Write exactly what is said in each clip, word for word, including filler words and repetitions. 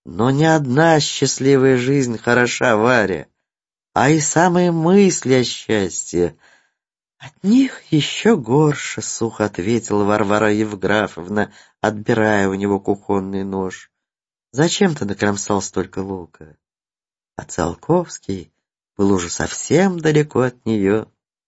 Но не одна счастливая жизнь хороша, Варя, а и самые мысли о счастье. От них еще горше, — сухо ответила Варвара Евграфовна, отбирая у него кухонный нож. Зачем ты накромсал столько лука? А Циолковский был уже совсем далеко от нее.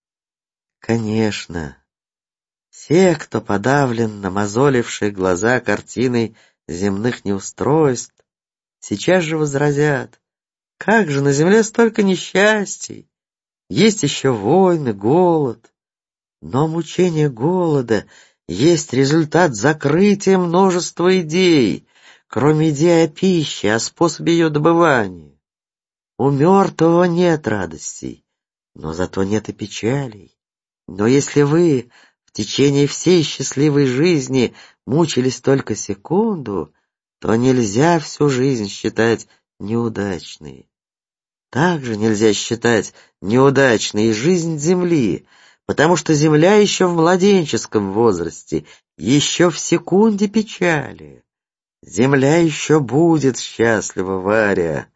Конечно, все, кто подавлен, намозолившие глаза картиной земных неустройств, сейчас же возразят: как же на земле столько несчастий! Есть еще войны, голод. Но мучение голода есть результат закрытия множества идей, кроме идеи о пище, о способе ее добывания. У мертвого нет радостей, но зато нет и печалей. Но если вы в течение всей счастливой жизни мучились только секунду, то нельзя всю жизнь считать неудачной. Также нельзя считать неудачной и жизнь Земли, потому что Земля еще в младенческом возрасте, еще в секунде печали. Земля еще будет счастлива, Варя.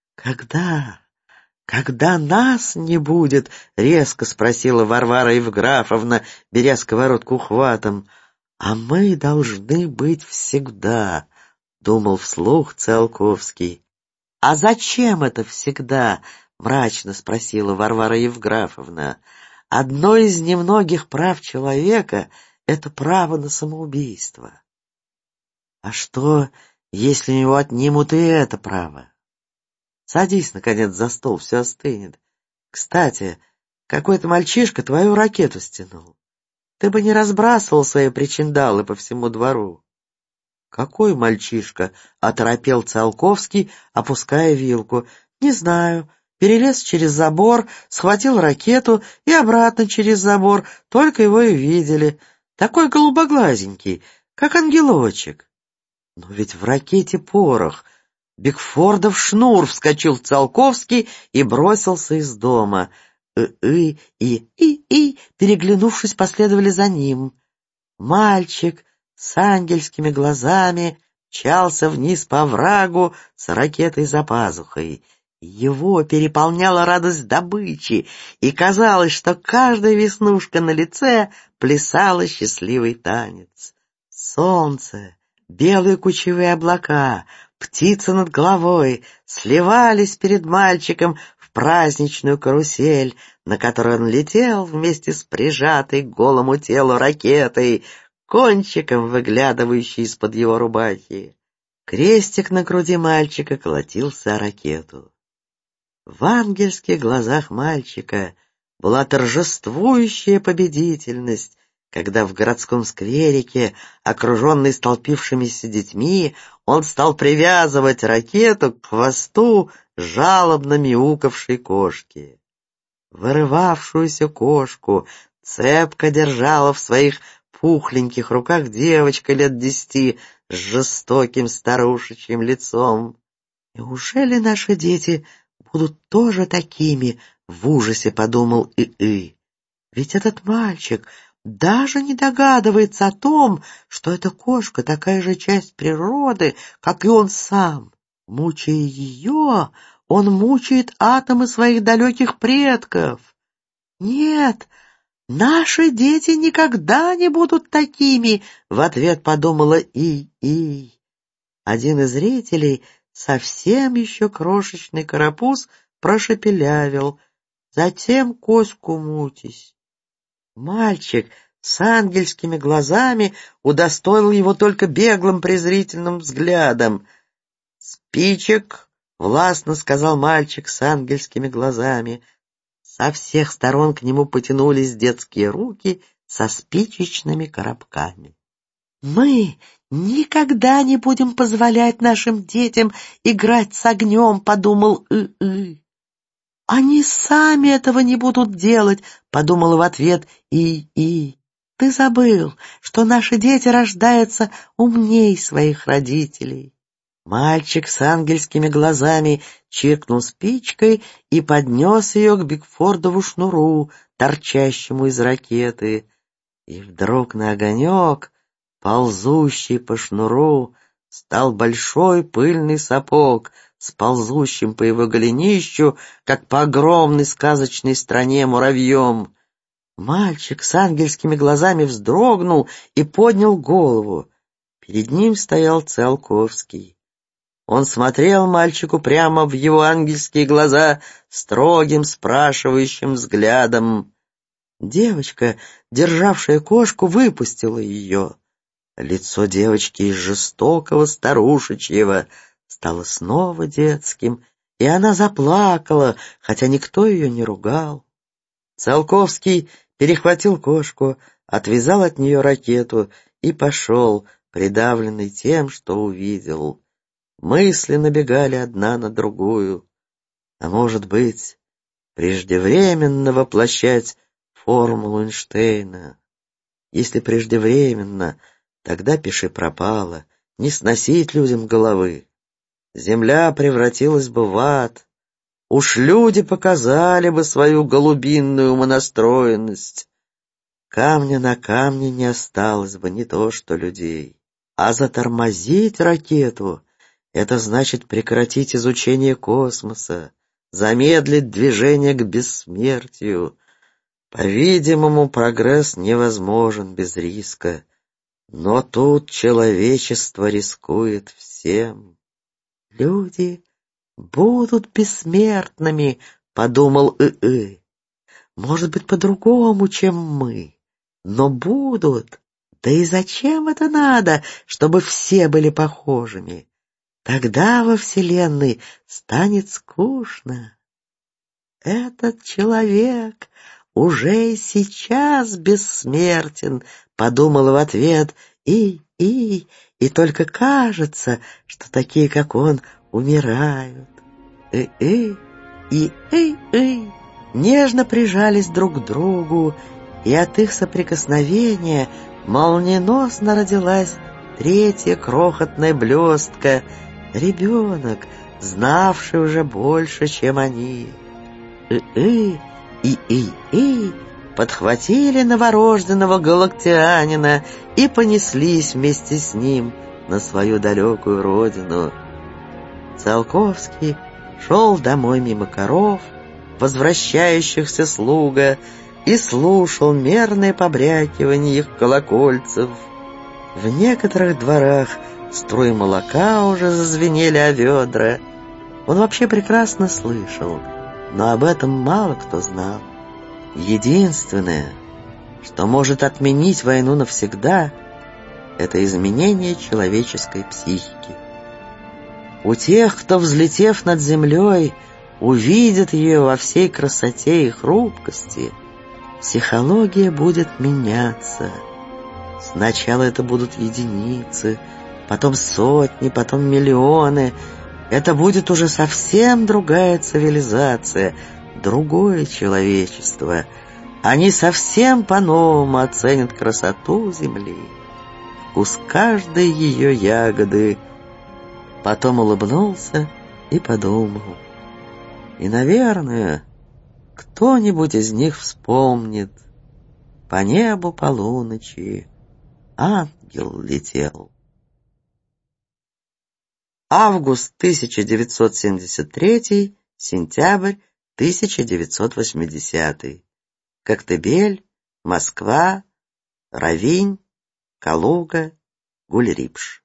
Когда? Когда нас не будет? — резко спросила Варвара Евграфовна, беря сковородку ухватом. А мы должны быть всегда, — думал вслух Циолковский. А зачем это всегда? — мрачно спросила Варвара Евграфовна. Одно из немногих прав человека — это право на самоубийство. А что, если у него отнимут и это право? Садись, наконец, за стол, все остынет. Кстати, какой-то мальчишка твою ракету стянул. Ты бы не разбрасывал свои причиндалы по всему двору. Какой мальчишка? — оторопел Циолковский, опуская вилку. Не знаю. Перелез через забор, схватил ракету и обратно через забор, только его и видели. Такой голубоглазенький, как ангелочек. Но ведь в ракете порох. Бигфордов шнур! — вскочил Циолковский и бросился из дома. И и и и переглянувшись, последовали за ним. Мальчик с ангельскими глазами мчался вниз по оврагу с ракетой за пазухой. Его переполняла радость добычи, и казалось, что каждая веснушка на лице плясала счастливый танец. Солнце, белые кучевые облака, птицы над головой сливались перед мальчиком в праздничную карусель, на которой он летел вместе с прижатой к голому телу ракетой, кончиком выглядывающей из-под его рубахи. Крестик на груди мальчика колотился о ракету. В ангельских глазах мальчика была торжествующая победительность, когда в городском скверике, окруженный столпившимися детьми, он стал привязывать ракету к хвосту жалобно мяукавшей кошки. Вырывавшуюся кошку цепко держала в своих пухленьких руках девочка лет десяти с жестоким старушечьим лицом. «Неужели наши дети будут тоже такими?» — в ужасе подумал И-И. «Ведь этот мальчик даже не догадывается о том, что эта кошка такая же часть природы, как и он сам. Мучая ее, он мучает атомы своих далеких предков. Нет, наши дети никогда не будут такими», — в ответ подумала И-И. Один из зрителей, совсем еще крошечный карапуз, прошепелявил: «Затем коську мутись». Мальчик с ангельскими глазами удостоил его только беглым презрительным взглядом. «Спичек!» — властно сказал мальчик с ангельскими глазами. Со всех сторон к нему потянулись детские руки со спичечными коробками. «Мы никогда не будем позволять нашим детям играть с огнем», — подумал И-И. «Они сами этого не будут делать», — подумала в ответ И-И. «Ты забыл, что наши дети рождаются умней своих родителей». Мальчик с ангельскими глазами чиркнул спичкой и поднес ее к Бигфордову шнуру, торчащему из ракеты. И вдруг на огонек, ползущий по шнуру, стал большой пыльный сапог с ползущим по его голенищу, как по огромной сказочной стране муравьем. Мальчик с ангельскими глазами вздрогнул и поднял голову. Перед ним стоял Циолковский. Он смотрел мальчику прямо в его ангельские глаза строгим, спрашивающим взглядом. Девочка, державшая кошку, выпустила ее. Лицо девочки из жестокого старушечьего стало снова детским, и она заплакала, хотя никто ее не ругал. Циолковский перехватил кошку, отвязал от нее ракету и пошел, придавленный тем, что увидел. Мысли набегали одна на другую. А может быть, преждевременно воплощать формулу Эйнштейна? Если преждевременно, тогда пиши пропало, не сносить людям головы. Земля превратилась бы в ад. Уж люди показали бы свою голубинную умонастроенность. Камня на камне не осталось бы, не то что людей. А затормозить ракету — это значит прекратить изучение космоса, замедлить движение к бессмертию. По-видимому, прогресс невозможен без риска, но тут человечество рискует всем. «Люди будут бессмертными», — подумал И-И. «Может быть, по-другому, чем мы, но будут. Да и зачем это надо, чтобы все были похожими? Тогда во Вселенной станет скучно. Этот человек уже сейчас бессмертен», — подумала в ответ И-И, и только кажется, что такие, как он, умирают. И-И и И-И нежно прижались друг к другу, и от их соприкосновения молниеносно родилась третья крохотная блестка — ребенок, знавший уже больше, чем они. И-И и И-И подхватили новорожденного галактианина и понеслись вместе с ним на свою далекую родину. Циолковский шел домой мимо коров, возвращающихся с луга, и слушал мерное побрякивание их колокольцев. В некоторых дворах струи молока уже зазвенели о ведра. Он вообще прекрасно слышал, но об этом мало кто знал. Единственное, что может отменить войну навсегда, это изменение человеческой психики. У тех, кто, взлетев над землей, увидит ее во всей красоте и хрупкости, психология будет меняться. Сначала это будут единицы, потом сотни, потом миллионы. Это будет уже совсем другая цивилизация, другое человечество. Они совсем по-новому оценят красоту земли, вкус каждой ее ягоды. Потом улыбнулся и подумал. И, наверное, кто-нибудь из них вспомнит: по небу полуночи ангел летел. Август тысяча девятьсот семьдесят третий, сентябрь тысяча девятьсот восьмидесятый. Коктебель, Москва, Равинь, Калуга, Гульрипш.